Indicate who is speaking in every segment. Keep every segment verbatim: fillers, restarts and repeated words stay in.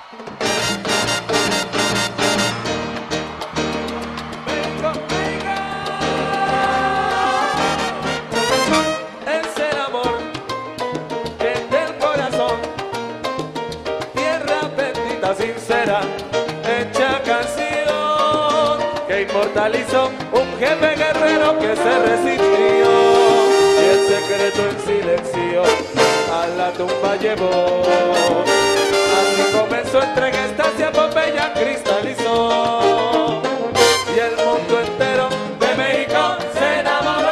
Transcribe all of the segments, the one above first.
Speaker 1: México, México. Es el amor que del corazón, tierra bendita, sincera, hecha canción que inmortalizó un jefe guerrero que se resistió y el secreto en silencio a la tumba llevó. Así comenzó entrega estancia, Pompeya cristalizó y el mundo entero de México se enamoró.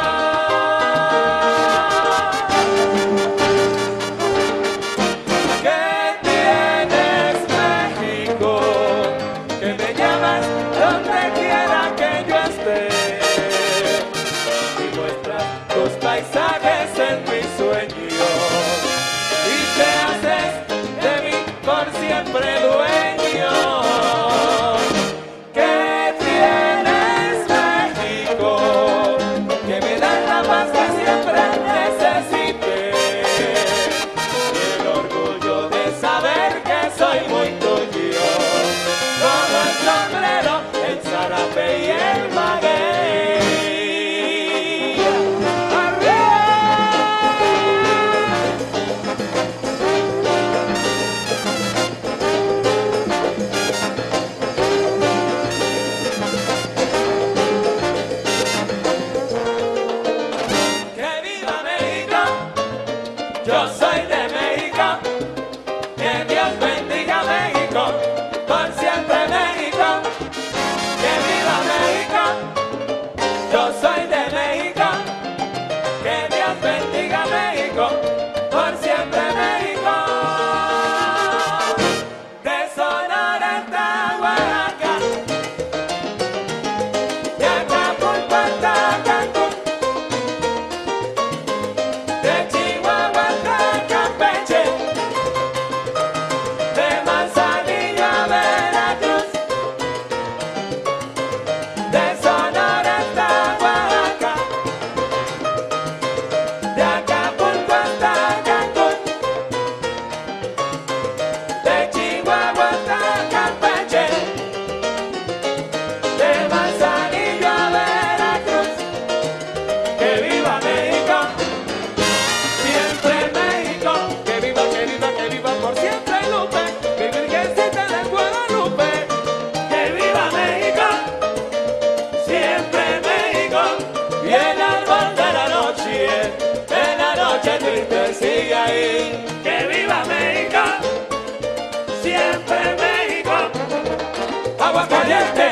Speaker 1: ¿Qué tienes, México? Que me llamas donde quiera que yo esté y muestras tus paisajes en mis sueños y te haces de mí por siempre dueño. ¿Qué tienes, México? Que me das la paz que siempre necesité y el orgullo de saber que soy muy tuyo, como el sombrero, el zarape y el maguey. ¡Que viva México! Yo soy de México. Que Dios bendiga México, por siempre México. ¡Que viva México! Yo soy de México. Que Dios bendiga México, por siempre México. De Sonora hasta Oaxaca, de Acapulco hasta Cancún, de Chihuahua hasta Campeche, de Manzanillo a Veracruz, de Sonora hasta Oaxaca, de Acapulco hasta Cancún, de Chihuahua hasta Campeche, de Manzanillo a Veracruz. ¡Que viva México! Siempre México, que viva, que viva, que viva por siempre Lupe, mi Virgencita de Guadalupe. Que viva México, siempre México, y el árbol de la noche, de la noche triste sigue ahí. Que viva México, siempre México, Aguascalientes,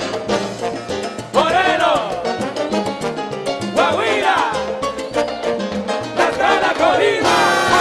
Speaker 1: Moreno, Coahuila, hasta la Colima.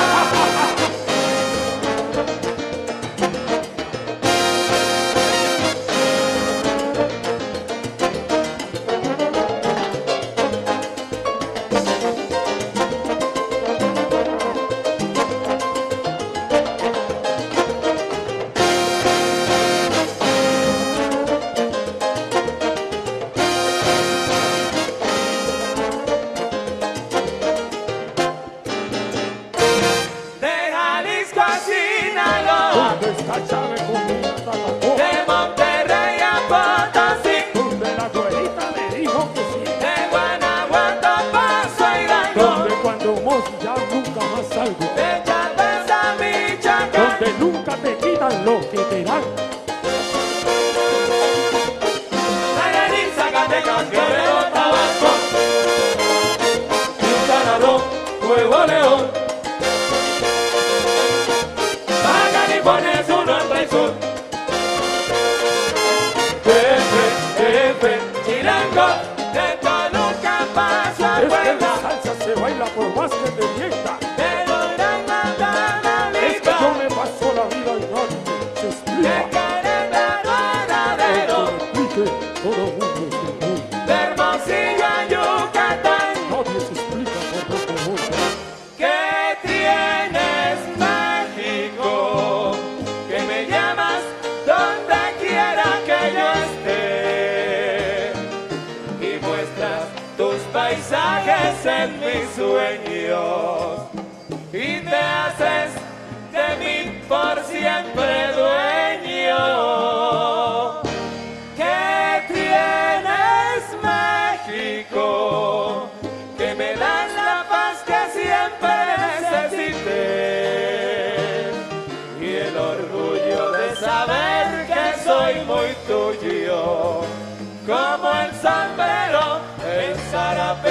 Speaker 1: De Jalisco a Sinaloa,
Speaker 2: ¿Dónde está Chávez con mi Tatacoa?
Speaker 1: de Monterrey a Potosí,
Speaker 2: Donde la abuelita me dijo que sí.
Speaker 1: de Guanajuato Paso a Hidalgo,
Speaker 2: Donde cuando mos ya nunca más salgo.
Speaker 1: de Chiapas a Michoacán,
Speaker 2: Donde nunca te quitan lo que te dan.
Speaker 1: Nayarit, Zacatecas, Guerrero, Tabasco, Quintana Roo, Nuevo León, Baja California Sur, Norte y Sur, Jefe, Jefe, Chilango, de Toluca Paso a
Speaker 2: Es que la
Speaker 1: Puebla,
Speaker 2: salsa se baila por más que te mienta.
Speaker 1: de Durango a
Speaker 2: Es que yo
Speaker 1: Tamaulipas,
Speaker 2: me paso la vida y nadie se
Speaker 1: de
Speaker 2: explica.
Speaker 1: Querétaro a Laredo,
Speaker 2: Que me explique, todo mundo es del mundo.
Speaker 1: de Hermosillo a Yucatán.
Speaker 2: Nadie se explica por lo que voy.
Speaker 1: ¿Qué tienes, México? Que me llamas donde quiera que yo esté y muestras tus paisajes en mis sueños y te haces de mí por siempre dueño. soy muy tuyo, como el salmero, el zarape